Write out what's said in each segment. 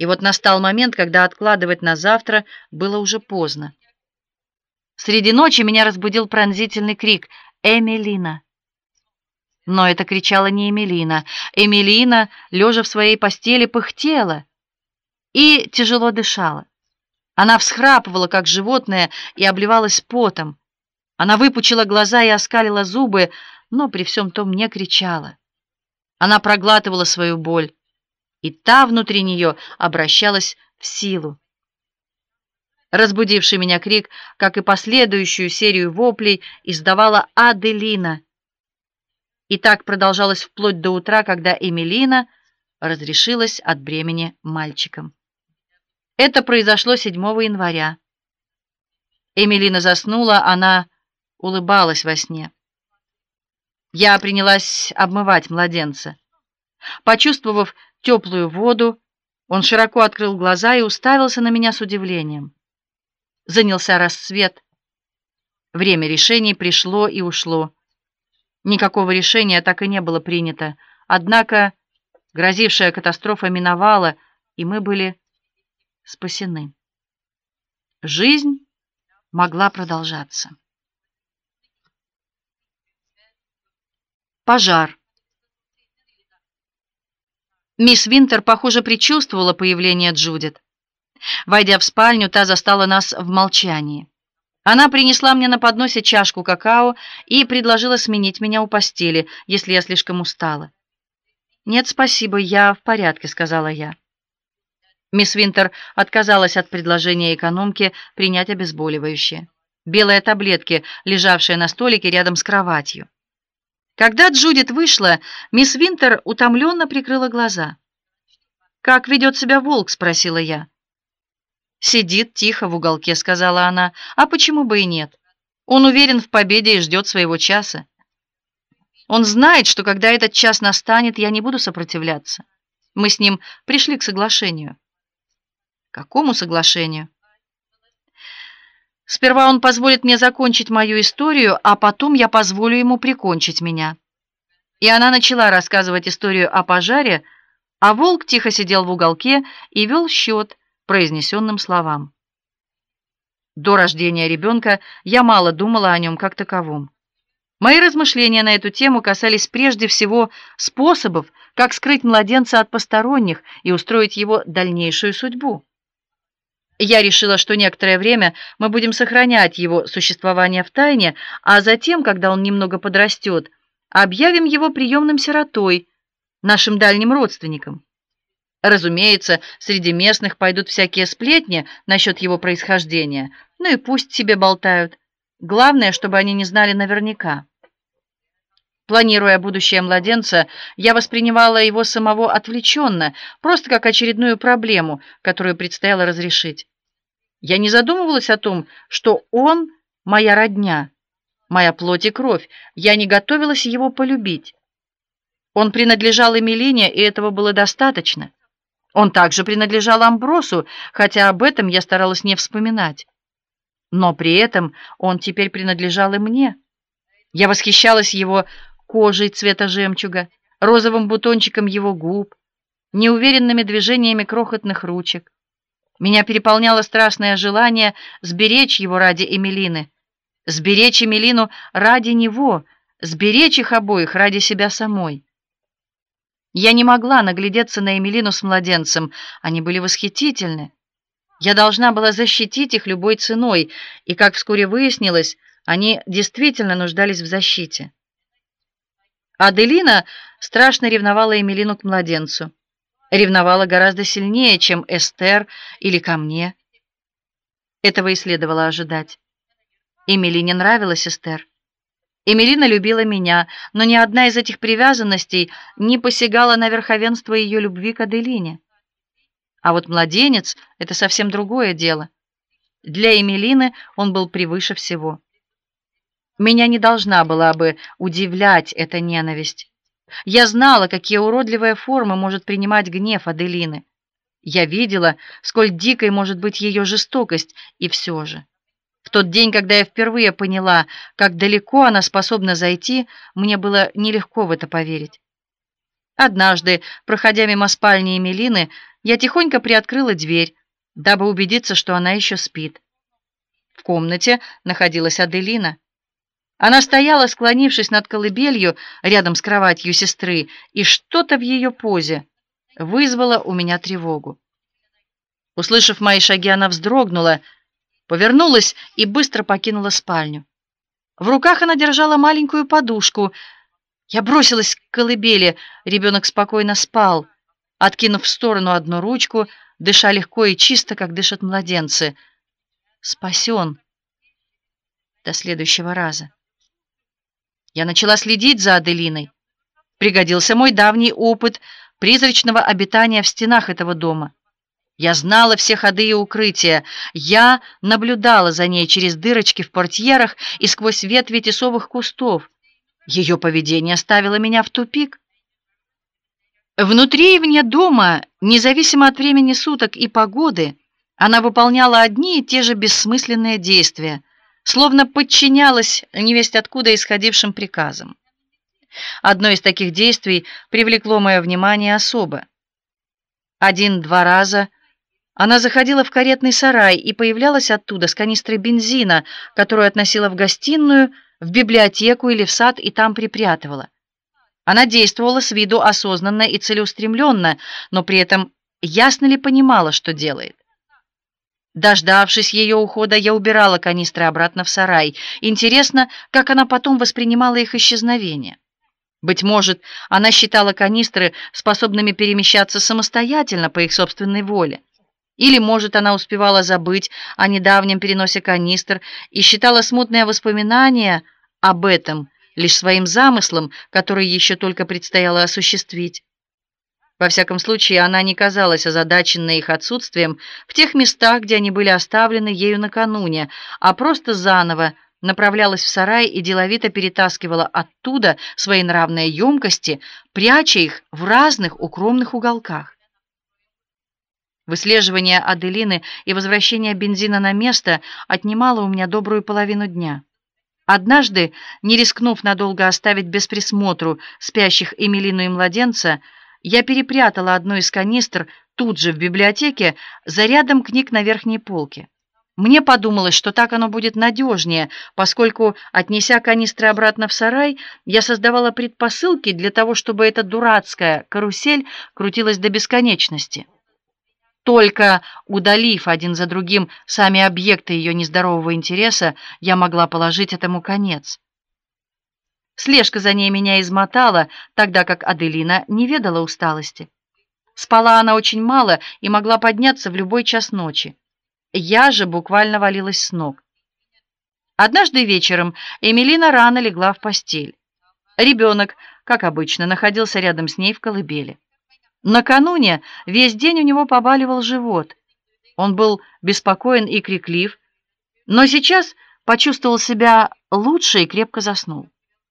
И вот настал момент, когда откладывать на завтра было уже поздно. Среди ночи меня разбудил пронзительный крик: «Эмилина!». Но это кричала не Эмилина. Эмилина, лежа в своей постели, пыхтела и тяжело дышала. Она всхрапывала, как животное, и обливалась потом. Она выпучила глаза и оскалила зубы, но при всем том не кричала. Она проглатывала свою боль, и та внутри нее обращалась в силу. Разбудивший меня крик, как и последующую серию воплей, издавала Аделина. И так продолжалось вплоть до утра, когда Эмилина разрешилась от бремени мальчиком. Это произошло 7 января. Эмилина заснула, она улыбалась во сне. Я принялась обмывать младенца. Почувствовав теплую воду, он широко открыл глаза и уставился на меня с удивлением. Занялся рассвет. Время решений пришло и ушло. Никакого решения так и не было принято. Однако грозившая катастрофа миновала, и мы были спасены. Жизнь могла продолжаться. Пожар. Мисс Винтер, похоже, предчувствовала появление Джудит. Войдя в спальню, та застала нас в молчании. Она принесла мне на подносе чашку какао и предложила сменить меня у постели, если я слишком устала. «Нет, спасибо, я в порядке», — сказала я. Мисс Винтер отказалась от предложения экономки принять обезболивающее. Белые таблетки, лежавшие на столике рядом с кроватью. Когда Джудит вышла, мисс Винтер утомленно прикрыла глаза. «Как ведет себя волк?» — спросила я. «Сидит тихо в уголке», — сказала она. «А почему бы и нет? Он уверен в победе и ждет своего часа. Он знает, что когда этот час настанет, я не буду сопротивляться. Мы с ним пришли к соглашению». «Какому соглашению?» «Сперва он позволит мне закончить мою историю, а потом я позволю ему прикончить меня». И она начала рассказывать историю о пожаре, а волк тихо сидел в уголке и вел счет произнесенным словам. До рождения ребенка я мало думала о нем как таковом. Мои размышления на эту тему касались прежде всего способов, как скрыть младенца от посторонних и устроить его дальнейшую судьбу. Я решила, что некоторое время мы будем сохранять его существование в тайне, а затем, когда он немного подрастет, объявим его приемным сиротой, нашим дальним родственником. Разумеется, среди местных пойдут всякие сплетни насчет его происхождения, ну и пусть себе болтают. Главное, чтобы они не знали наверняка. Планируя будущее младенца, я воспринимала его самого отвлеченно, просто как очередную проблему, которую предстояло разрешить. Я не задумывалась о том, что он моя родня, моя плоть и кровь. Я не готовилась его полюбить. Он принадлежал Эмилине, и этого было достаточно. Он также принадлежал Амбросу, хотя об этом я старалась не вспоминать. Но при этом он теперь принадлежал и мне. Я восхищалась его кожей цвета жемчуга, розовым бутончиком его губ, неуверенными движениями крохотных ручек. Меня переполняло страстное желание сберечь его ради Эмилины, сберечь Эмилину ради него, сберечь их обоих ради себя самой. Я не могла наглядеться на Эмилину с младенцем, они были восхитительны. Я должна была защитить их любой ценой, и, как вскоре выяснилось, они действительно нуждались в защите. Аделина страшно ревновала Эмилину к младенцу. Ревновала гораздо сильнее, чем Эстер или ко мне. Этого и следовало ожидать. Эмилине нравилась Эстер. Эмилина любила меня, но ни одна из этих привязанностей не посягала на верховенство ее любви к Аделине. А вот младенец — это совсем другое дело. Для Эмилины он был превыше всего. Меня не должна была бы удивлять эта ненависть. Я знала, какие уродливые формы может принимать гнев Аделины. Я видела, сколь дикой может быть ее жестокость, и все же. В тот день, когда я впервые поняла, как далеко она способна зайти, мне было нелегко в это поверить. Однажды, проходя мимо спальни Эмилины, я тихонько приоткрыла дверь, дабы убедиться, что она еще спит. В комнате находилась Аделина. Она стояла, склонившись над колыбелью рядом с кроватью сестры, и что-то в ее позе вызвало у меня тревогу. Услышав мои шаги, она вздрогнула, повернулась и быстро покинула спальню. В руках она держала маленькую подушку. Я бросилась к колыбели. Ребенок спокойно спал, откинув в сторону одну ручку, дыша легко и чисто, как дышат младенцы. Спасен. До следующего раза. Я начала следить за Аделиной. Пригодился мой давний опыт призрачного обитания в стенах этого дома. Я знала все ходы и укрытия. Я наблюдала за ней через дырочки в портьерах и сквозь ветви тисовых кустов. Ее поведение ставило меня в тупик. Внутри и вне дома, независимо от времени суток и погоды, она выполняла одни и те же бессмысленные действия, словно подчинялась невесть откуда исходившим приказам. Одно из таких действий привлекло мое внимание особо. 1-2 раза она заходила в каретный сарай и появлялась оттуда с канистрой бензина, которую относила в гостиную, в библиотеку или в сад и там припрятывала. Она действовала с виду осознанно и целеустремленно, но при этом ясно ли понимала, что делает. Дождавшись ее ухода, я убирала канистры обратно в сарай. Интересно, как она потом воспринимала их исчезновение. Быть может, она считала канистры способными перемещаться самостоятельно по их собственной воле. Или, может, она успевала забыть о недавнем переносе канистр и считала смутное воспоминание об этом лишь своим замыслом, который еще только предстояло осуществить. Во всяком случае, она не казалась озадаченной их отсутствием в тех местах, где они были оставлены ею накануне, а просто заново направлялась в сарай и деловито перетаскивала оттуда свои нравные емкости, пряча их в разных укромных уголках. Выслеживание Аделины и возвращение бензина на место отнимало у меня добрую половину дня. Однажды, не рискнув надолго оставить без присмотру спящих Эмилину и младенца, я перепрятала одну из канистр тут же в библиотеке за рядом книг на верхней полке. Мне подумалось, что так оно будет надежнее, поскольку, отнеся канистры обратно в сарай, я создавала предпосылки для того, чтобы эта дурацкая карусель крутилась до бесконечности. Только удалив один за другим сами объекты ее нездорового интереса, я могла положить этому конец. Слежка за ней меня измотала, тогда как Аделина не ведала усталости. Спала она очень мало и могла подняться в любой час ночи. Я же буквально валилась с ног. Однажды вечером Эмилина рано легла в постель. Ребенок, как обычно, находился рядом с ней в колыбели. Накануне весь день у него побаливал живот. Он был беспокоен и криклив, но сейчас почувствовал себя лучше и крепко заснул.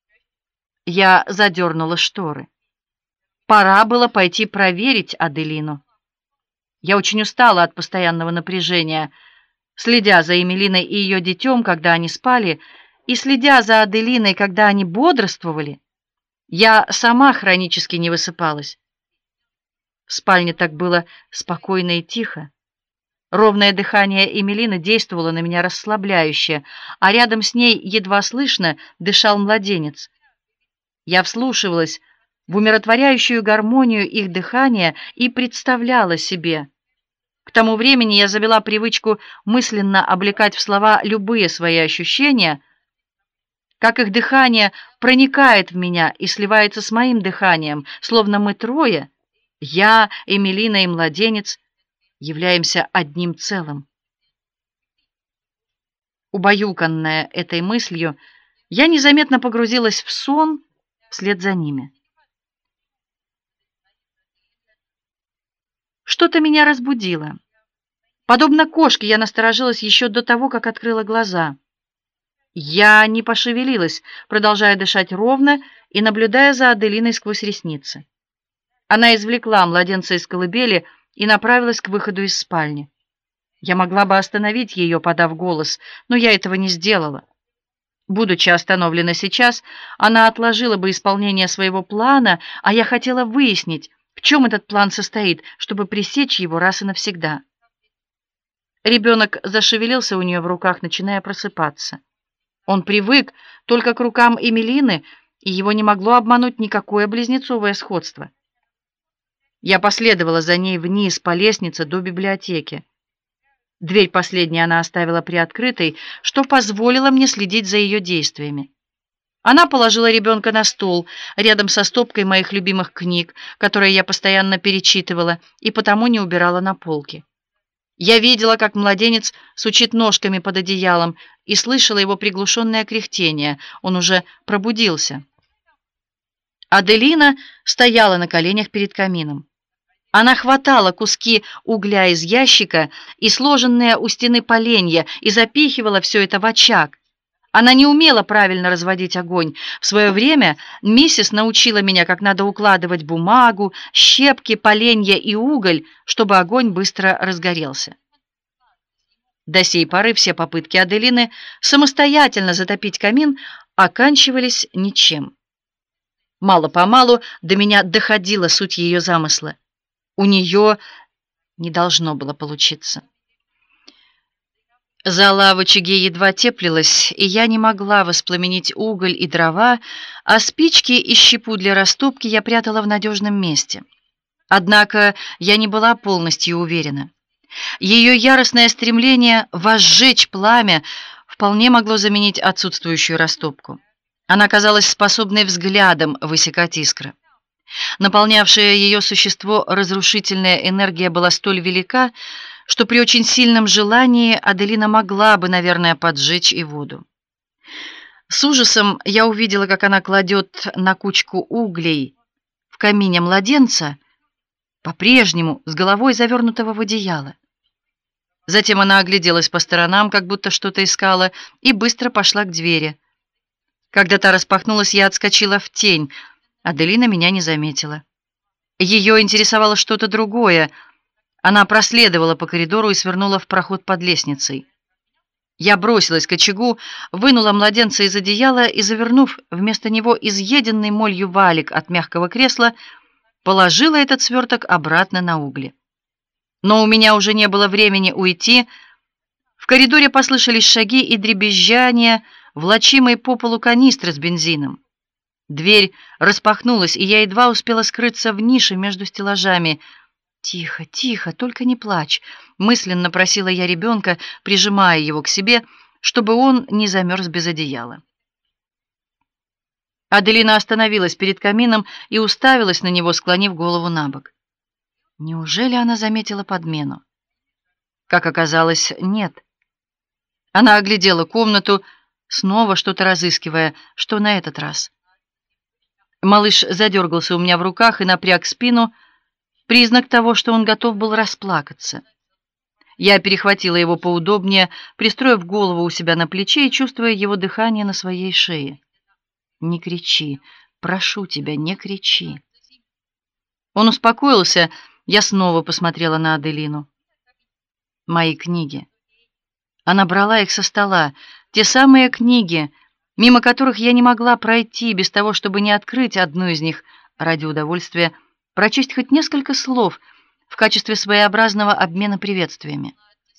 Я задернула шторы. Пора было пойти проверить Аделину. Я очень устала от постоянного напряжения, следя за Эмилиной и ее детем, когда они спали, и следя за Аделиной, когда они бодрствовали. Я сама хронически не высыпалась. В спальне так было спокойно и тихо. Ровное дыхание Эмилины действовало на меня расслабляюще, а рядом с ней едва слышно дышал младенец. Я вслушивалась в умиротворяющую гармонию их дыхания и представляла себе. К тому времени я завела привычку мысленно облекать в слова любые свои ощущения, как их дыхание проникает в меня и сливается с моим дыханием, словно мы трое, я, Эмилина и младенец, являемся одним целым. Убаюканная этой мыслью, я незаметно погрузилась в сон вслед за ними. Что-то меня разбудило. Подобно кошке, я насторожилась еще до того, как открыла глаза. Я не пошевелилась, продолжая дышать ровно и наблюдая за Аделиной сквозь ресницы. Она извлекла младенца из колыбели и направилась к выходу из спальни. Я могла бы остановить ее, подав голос, но я этого не сделала. Будучи остановлена сейчас, она отложила бы исполнение своего плана, а я хотела выяснить, В чем этот план состоит, чтобы пресечь его раз и навсегда? Ребенок зашевелился у нее в руках, начиная просыпаться. Он привык только к рукам Эмилины, и его не могло обмануть никакое близнецовое сходство. Я последовала за ней вниз по лестнице до библиотеки. Дверь последней она оставила приоткрытой, что позволило мне следить за ее действиями. Она положила ребенка на стол, рядом со стопкой моих любимых книг, которые я постоянно перечитывала и потому не убирала на полки. Я видела, как младенец сучит ножками под одеялом, и слышала его приглушенное кряхтение. Он уже пробудился. Аделина стояла на коленях перед камином. Она хватала куски угля из ящика и сложенные у стены поленья и запихивала все это в очаг. Она не умела правильно разводить огонь. В свое время миссис научила меня, как надо укладывать бумагу, щепки, поленья и уголь, чтобы огонь быстро разгорелся. До сей поры все попытки Аделины самостоятельно затопить камин оканчивались ничем. Мало-помалу до меня доходила суть ее замысла. У нее не должно было получиться. Зола в очаге едва теплилась, и я не могла воспламенить уголь и дрова, а спички и щепу для растопки я прятала в надежном месте. Однако я не была полностью уверена. Ее яростное стремление возжечь пламя вполне могло заменить отсутствующую растопку. Она казалась способной взглядом высекать искры. Наполнявшая ее существо разрушительная энергия была столь велика, что при очень сильном желании Аделина могла бы, наверное, поджечь и воду. С ужасом я увидела, как она кладет на кучку углей в камине младенца, по-прежнему с головой завернутого в одеяло. Затем она огляделась по сторонам, как будто что-то искала, и быстро пошла к двери. Когда та распахнулась, я отскочила в тень. Аделина меня не заметила. Ее интересовало что-то другое. Она проследовала по коридору и свернула в проход под лестницей. Я бросилась к очагу, вынула младенца из одеяла и, завернув вместо него изъеденный молью валик от мягкого кресла, положила этот сверток обратно на угли. Но у меня уже не было времени уйти. В коридоре послышались шаги и дребезжание, влачимой по полу канистры с бензином. Дверь распахнулась, и я едва успела скрыться в нише между стеллажами. «Тихо, тихо, только не плачь», — мысленно просила я ребенка, прижимая его к себе, чтобы он не замерз без одеяла. Аделина остановилась перед камином и уставилась на него, склонив голову набок. Неужели она заметила подмену? Как оказалось, нет. Она оглядела комнату, снова что-то разыскивая. Что на этот раз? Малыш задергался у меня в руках и напряг спину, признак того, что он готов был расплакаться. Я перехватила его поудобнее, пристроив голову у себя на плече и чувствуя его дыхание на своей шее. «Не кричи, прошу тебя, не кричи». Он успокоился, я снова посмотрела на Аделину. Мои книги. Она брала их со стола, те самые книги, мимо которых я не могла пройти без того, чтобы не открыть одну из них ради удовольствия прочесть хоть несколько слов в качестве своеобразного обмена приветствиями.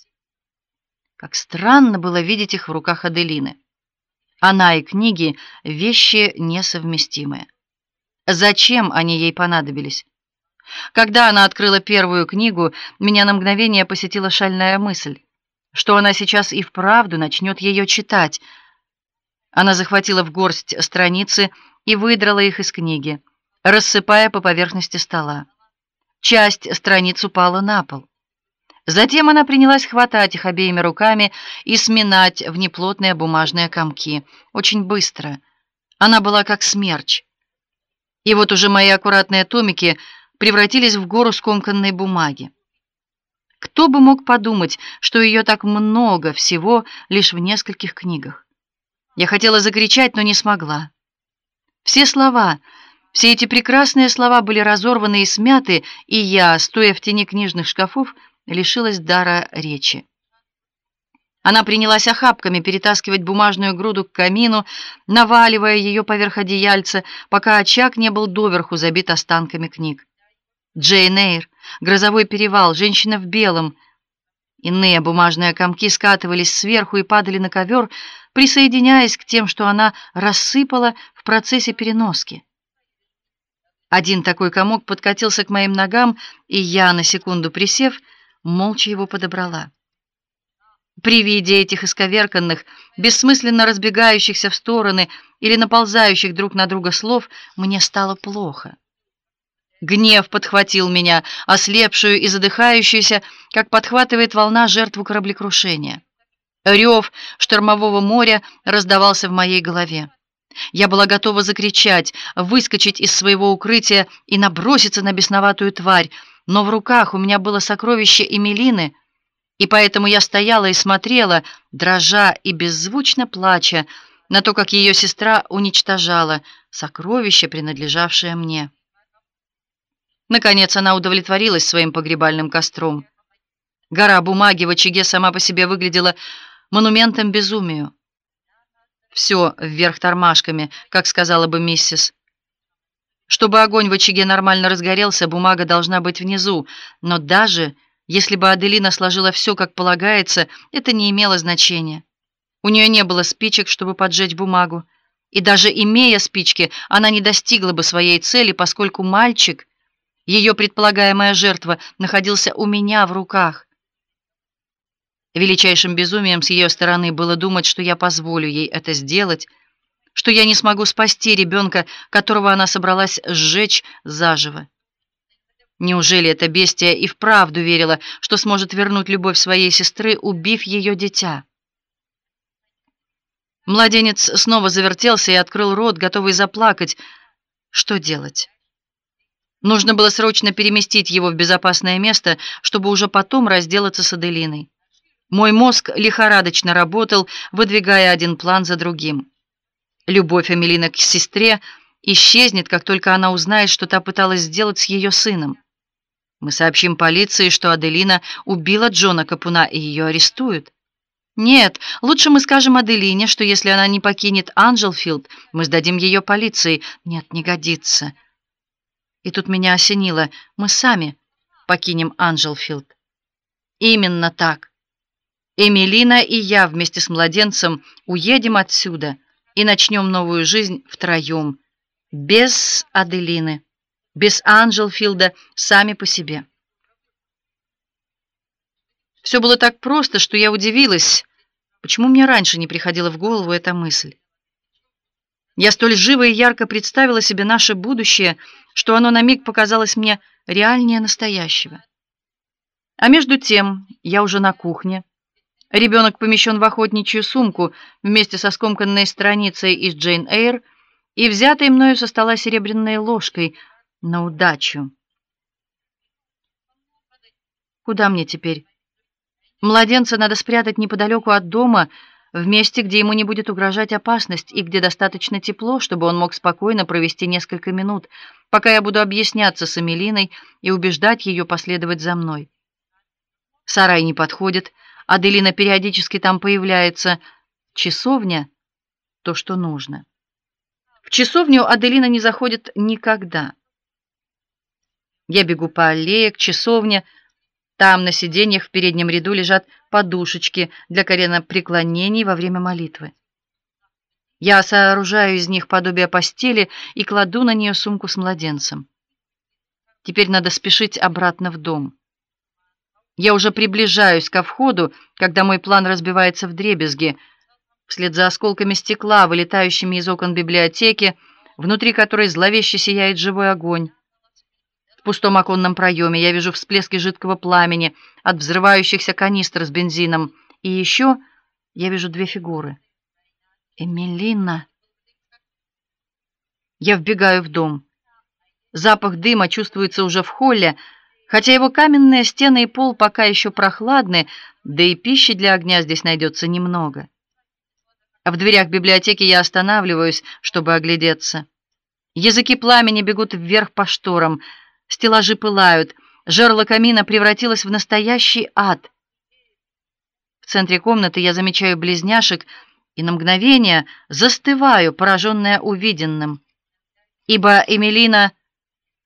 Как странно было видеть их в руках Аделины. Она и книги — вещи несовместимые. Зачем они ей понадобились? Когда она открыла первую книгу, меня на мгновение посетила шальная мысль, что она сейчас и вправду начнет ее читать. Она захватила в горсть страницы и выдрала их из книги, рассыпая по поверхности стола. Часть страниц упала на пол. Затем она принялась хватать их обеими руками и сминать в неплотные бумажные комки. Очень быстро. Она была как смерч. И вот уже мои аккуратные томики превратились в гору скомканной бумаги. Кто бы мог подумать, что ее так много всего лишь в нескольких книгах. Я хотела закричать, но не смогла. Все слова, все эти прекрасные слова были разорваны и смяты, и я, стоя в тени книжных шкафов, лишилась дара речи. Она принялась охапками перетаскивать бумажную груду к камину, наваливая ее поверх одеяльца, пока очаг не был доверху забит останками книг. Джейн Эйр, грозовой перевал, женщина в белом. Иные бумажные комки скатывались сверху и падали на ковер, присоединяясь к тем, что она рассыпала в процессе переноски. Один такой комок подкатился к моим ногам, и я, на секунду присев, молча его подобрала. При виде этих исковерканных, бессмысленно разбегающихся в стороны или наползающих друг на друга слов, мне стало плохо. Гнев подхватил меня, ослепшую и задыхающуюся, как подхватывает волна жертву кораблекрушения. Рев штормового моря раздавался в моей голове. Я была готова закричать, выскочить из своего укрытия и наброситься на бесноватую тварь, но в руках у меня было сокровище Эмилины, и поэтому я стояла и смотрела, дрожа и беззвучно плача, на то, как ее сестра уничтожала сокровище, принадлежавшее мне. Наконец она удовлетворилась своим погребальным костром. Гора бумаги в очаге сама по себе выглядела монументом безумию. Все вверх тормашками, как сказала бы миссис. Чтобы огонь в очаге нормально разгорелся, бумага должна быть внизу, но даже если бы Аделина сложила все, как полагается, это не имело значения. У нее не было спичек, чтобы поджечь бумагу, и даже имея спички, она не достигла бы своей цели, поскольку мальчик, ее предполагаемая жертва, находился у меня в руках. Величайшим безумием с ее стороны было думать, что я позволю ей это сделать, что я не смогу спасти ребенка, которого она собралась сжечь заживо. Неужели эта бестия и вправду верила, что сможет вернуть любовь своей сестры, убив ее дитя? Младенец снова завертелся и открыл рот, готовый заплакать. Что делать? Нужно было срочно переместить его в безопасное место, чтобы уже потом разделаться с Аделиной. Мой мозг лихорадочно работал, выдвигая один план за другим. Любовь Эмилины к сестре исчезнет, как только она узнает, что та пыталась сделать с ее сыном. Мы сообщим полиции, что Аделина убила Джона Капуна, и ее арестуют. Нет, лучше мы скажем Аделине, что если она не покинет Анджелфилд, мы сдадим ее полиции. Нет, не годится. И тут меня осенило: мы сами покинем Анджелфилд. Именно так. Эмилина и я вместе с младенцем уедем отсюда и начнем новую жизнь втроем, без Аделины, без Анджелфилда, сами по себе. Все было так просто, что я удивилась, почему мне раньше не приходила в голову эта мысль. Я столь живо и ярко представила себе наше будущее, что оно на миг показалось мне реальнее настоящего. А между тем я уже на кухне. Ребенок помещен в охотничью сумку вместе со скомканной страницей из Джейн Эйр и взятой мною со стола серебряной ложкой на удачу. Куда мне теперь? Младенца надо спрятать неподалеку от дома, в месте, где ему не будет угрожать опасность и где достаточно тепло, чтобы он мог спокойно провести несколько минут, пока я буду объясняться с Эмилиной и убеждать ее последовать за мной. Сарай не подходит, Аделина периодически там появляется. Часовня — то, что нужно. В часовню Аделина не заходит никогда. Я бегу по аллее к часовне. Там на сиденьях в переднем ряду лежат подушечки для коленопреклонений во время молитвы. Я сооружаю из них подобие постели и кладу на нее сумку с младенцем. Теперь надо спешить обратно в дом. Я уже приближаюсь ко входу, когда мой план разбивается вдребезги, вслед за осколками стекла, вылетающими из окон библиотеки, внутри которой зловеще сияет живой огонь. В пустом оконном проеме я вижу всплески жидкого пламени от взрывающихся канистр с бензином, и еще я вижу две фигуры. Эмилина. Я вбегаю в дом. Запах дыма чувствуется уже в холле, хотя его каменные стены и пол пока еще прохладны, да и пищи для огня здесь найдется немного. В дверях библиотеки я останавливаюсь, чтобы оглядеться. Языки пламени бегут вверх по шторам, стеллажи пылают, жерло камина превратилось в настоящий ад. В центре комнаты я замечаю близняшек и на мгновение застываю, пораженная увиденным, ибо Эмилина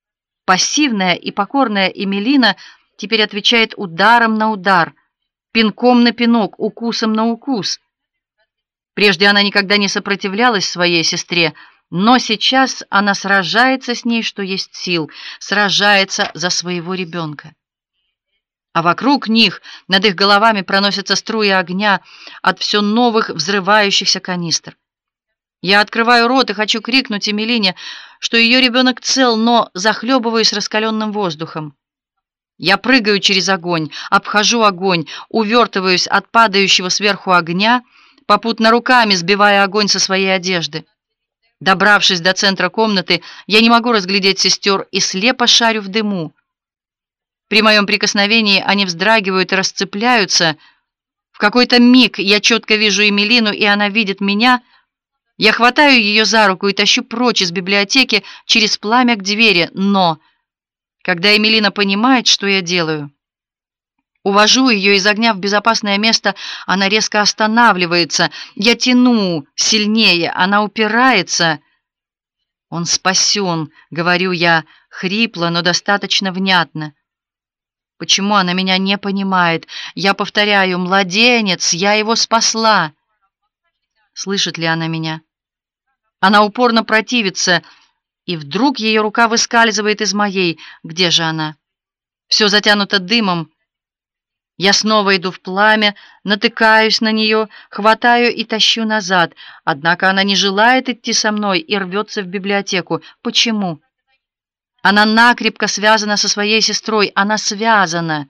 Пассивная и покорная Эмилина теперь отвечает ударом на удар, пинком на пинок, укусом на укус. Прежде она никогда не сопротивлялась своей сестре, но сейчас она сражается с ней, что есть сил, сражается за своего ребенка. А вокруг них, над их головами проносятся струи огня от все новых взрывающихся канистр. Я открываю рот и хочу крикнуть Эмилине, что ее ребенок цел, но захлебываюсь раскаленным воздухом. Я прыгаю через огонь, обхожу огонь, увертываюсь от падающего сверху огня, попутно руками сбивая огонь со своей одежды. Добравшись до центра комнаты, я не могу разглядеть сестер и слепо шарю в дыму. При моем прикосновении они вздрагивают и расцепляются. В какой-то миг я четко вижу Эмилину, и она видит меня. Я хватаю ее за руку и тащу прочь из библиотеки через пламя к двери, но, когда Эмилина понимает, что я делаю, увожу ее из огня в безопасное место, она резко останавливается. Я тяну сильнее, она упирается. «Он спасен», — говорю я, хрипло, но достаточно внятно. Почему она меня не понимает? Я повторяю: «Младенец, я его спасла». Слышит ли она меня? Она упорно противится, и вдруг ее рука выскальзывает из моей. Где же она? Все затянуто дымом. Я снова иду в пламя, натыкаюсь на нее, хватаю и тащу назад. Однако она не желает идти со мной и рвется в библиотеку. Почему? Она накрепко связана со своей сестрой. Она связана.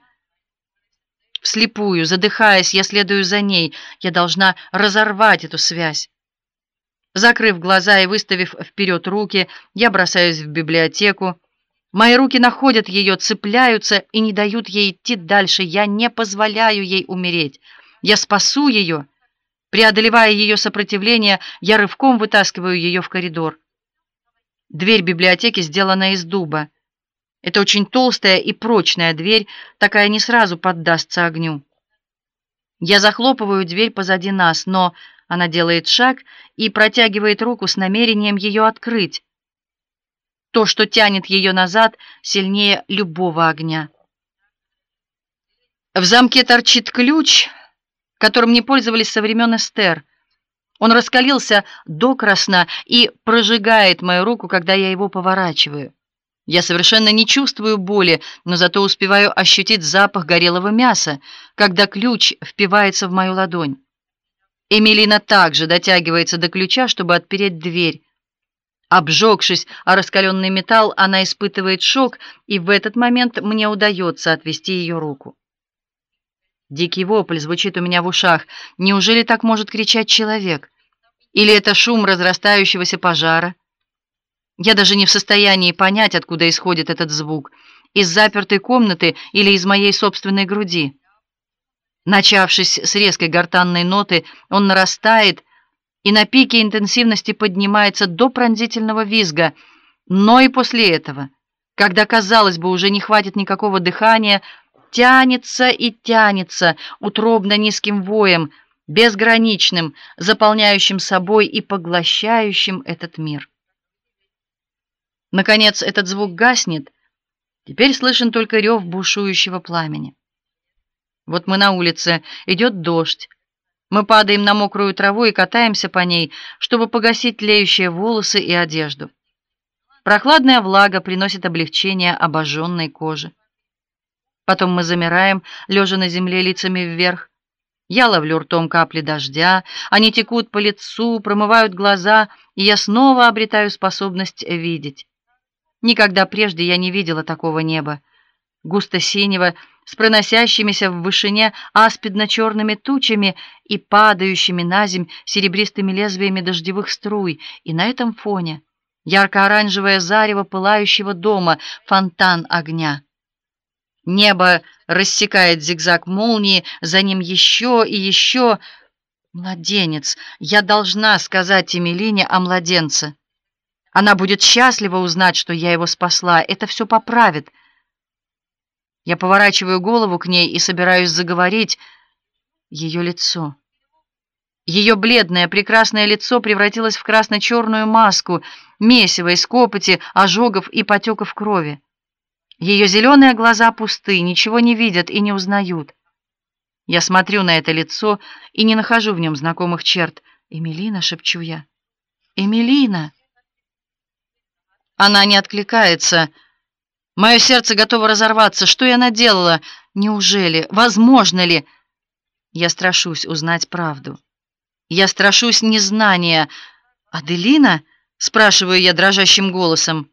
Вслепую, задыхаясь, я следую за ней. Я должна разорвать эту связь. Закрыв глаза и выставив вперед руки, я бросаюсь в библиотеку. Мои руки находят ее, цепляются и не дают ей идти дальше. Я не позволяю ей умереть. Я спасу ее. Преодолевая ее сопротивление, я рывком вытаскиваю ее в коридор. Дверь библиотеки сделана из дуба. Это очень толстая и прочная дверь, такая не сразу поддастся огню. Я захлопываю дверь позади нас, но она делает шаг и протягивает руку с намерением ее открыть. То, что тянет ее назад, сильнее любого огня. В замке торчит ключ, которым не пользовались со времен Эстер. Он раскалился докрасна и прожигает мою руку, когда я его поворачиваю. Я совершенно не чувствую боли, но зато успеваю ощутить запах горелого мяса, когда ключ впивается в мою ладонь. Эмилина также дотягивается до ключа, чтобы отпереть дверь. Обжегшись о раскаленный металл, она испытывает шок, и в этот момент мне удается отвести ее руку. Дикий вопль звучит у меня в ушах. Неужели так может кричать человек? Или это шум разрастающегося пожара? Я даже не в состоянии понять, откуда исходит этот звук: из запертой комнаты или из моей собственной груди. Начавшись с резкой гортанной ноты, он нарастает и на пике интенсивности поднимается до пронзительного визга. Но и после этого, когда, казалось бы, уже не хватит никакого дыхания, тянется и тянется утробно низким воем, безграничным, заполняющим собой и поглощающим этот мир. Наконец этот звук гаснет. Теперь слышен только рев бушующего пламени. Вот мы на улице, идет дождь. Мы падаем на мокрую траву и катаемся по ней, чтобы погасить тлеющие волосы и одежду. Прохладная влага приносит облегчение обожженной коже. Потом мы замираем, лежа на земле лицами вверх. Я ловлю ртом капли дождя, они текут по лицу, промывают глаза, и я снова обретаю способность видеть. Никогда прежде я не видела такого неба, густо-синего, с проносящимися в вышине аспидно-черными тучами и падающими на земь серебристыми лезвиями дождевых струй, и на этом фоне ярко-оранжевое зарево пылающего дома, фонтан огня. Небо рассекает зигзаг молнии, за ним еще и еще. Младенец. Я должна сказать Эмилине о младенце. Она будет счастлива узнать, что я его спасла. Это все поправит. Я поворачиваю голову к ней и собираюсь заговорить. Ее лицо. Ее бледное, прекрасное лицо превратилось в красно-черную маску, месиво из копоти, ожогов и потеков крови. Ее зеленые глаза пусты, ничего не видят и не узнают. Я смотрю на это лицо и не нахожу в нем знакомых черт. «Эмилина», — шепчу я. «Эмилина». Она не откликается. Мое сердце готово разорваться. Что я наделала? Неужели? Возможно ли? Я страшусь узнать правду. Я страшусь незнания. «Аделина?» — спрашиваю я дрожащим голосом.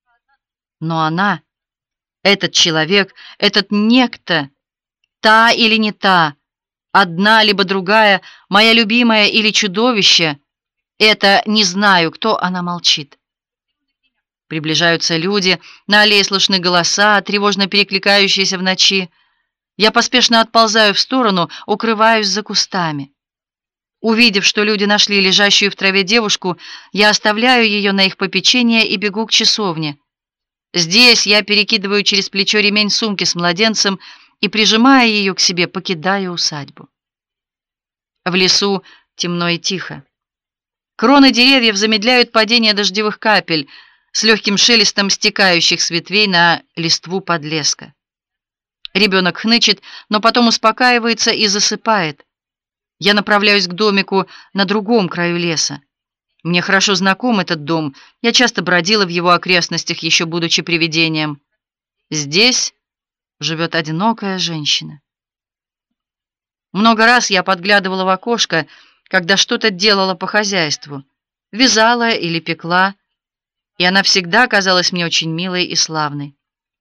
Но она, этот человек, этот некто, та или не та, одна либо другая, моя любимая или чудовище, это не знаю, кто, она молчит. Приближаются люди, на аллее слышны голоса, тревожно перекликающиеся в ночи. Я поспешно отползаю в сторону, укрываюсь за кустами. Увидев, что люди нашли лежащую в траве девушку, я оставляю ее на их попечение и бегу к часовне. Здесь я перекидываю через плечо ремень сумки с младенцем и, прижимая ее к себе, покидаю усадьбу. В лесу темно и тихо. Кроны деревьев замедляют падение дождевых капель с легким шелестом стекающих с ветвей на листву подлеска. Ребенок хнычет, но потом успокаивается и засыпает. Я направляюсь к домику на другом краю леса. Мне хорошо знаком этот дом. Я часто бродила в его окрестностях, еще будучи привидением. Здесь живет одинокая женщина. Много раз я подглядывала в окошко, когда что-то делала по хозяйству, вязала или пекла, и она всегда казалась мне очень милой и славной.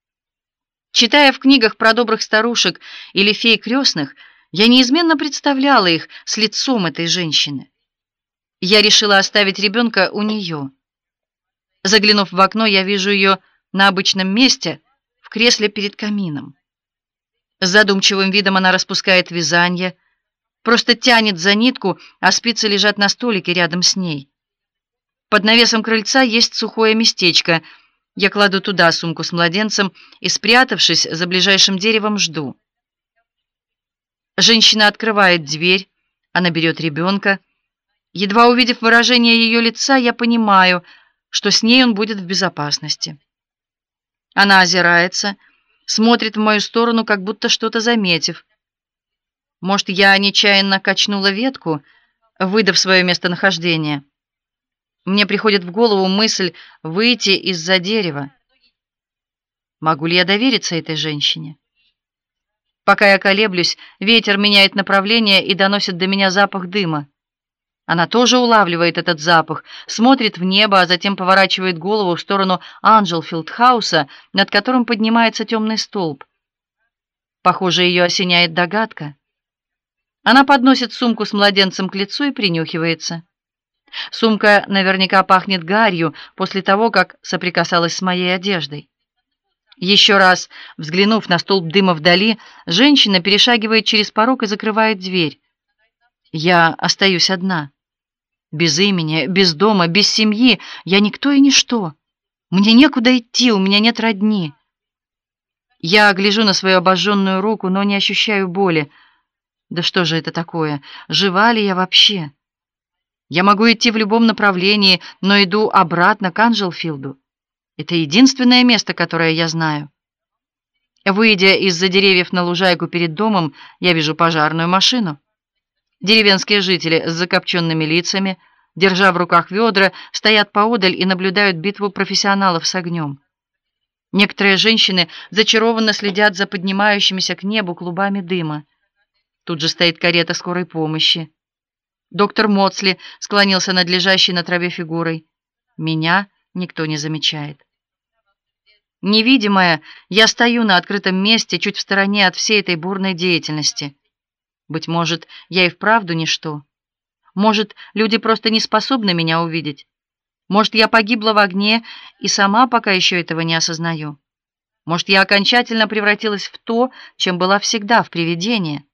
Читая в книгах про добрых старушек или фей крестных, я неизменно представляла их с лицом этой женщины. Я решила оставить ребенка у нее. Заглянув в окно, я вижу ее на обычном месте, в кресле перед камином. С задумчивым видом она распускает вязанье, просто тянет за нитку, а спицы лежат на столике рядом с ней. Под навесом крыльца есть сухое местечко. Я кладу туда сумку с младенцем и, спрятавшись за ближайшим деревом, жду. Женщина открывает дверь, она берет ребенка. Едва увидев выражение ее лица, я понимаю, что с ней он будет в безопасности. Она озирается, смотрит в мою сторону, как будто что-то заметив. Может, я нечаянно качнула ветку, выдав свое местонахождение. Мне приходит в голову мысль выйти из-за дерева. Могу ли я довериться этой женщине? Пока я колеблюсь, ветер меняет направление и доносит до меня запах дыма. Она тоже улавливает этот запах, смотрит в небо, а затем поворачивает голову в сторону Анджелфилд-хауса, над которым поднимается темный столб. Похоже, ее осеняет догадка. Она подносит сумку с младенцем к лицу и принюхивается. Сумка наверняка пахнет гарью после того, как соприкасалась с моей одеждой. Еще раз взглянув на столб дыма вдали, женщина перешагивает через порог и закрывает дверь. Я остаюсь одна. Без имени, без дома, без семьи. Я никто и ничто. Мне некуда идти, у меня нет родни. Я гляжу на свою обожженную руку, но не ощущаю боли. Да что же это такое? Жива ли я вообще? Я могу идти в любом направлении, но иду обратно к Анджелфилду. Это единственное место, которое я знаю. Выйдя из-за деревьев на лужайку перед домом, я вижу пожарную машину. Деревенские жители с закопченными лицами, держа в руках ведра, стоят поодаль и наблюдают битву профессионалов с огнем. Некоторые женщины зачарованно следят за поднимающимися к небу клубами дыма. Тут же стоит карета скорой помощи. Доктор Моцли склонился над лежащей на траве фигурой. Меня никто не замечает. Невидимая, я стою на открытом месте, чуть в стороне от всей этой бурной деятельности. Быть может, я и вправду ничто. Может, люди просто не способны меня увидеть. Может, я погибла в огне и сама пока еще этого не осознаю. Может, я окончательно превратилась в то, чем была всегда, в привидение.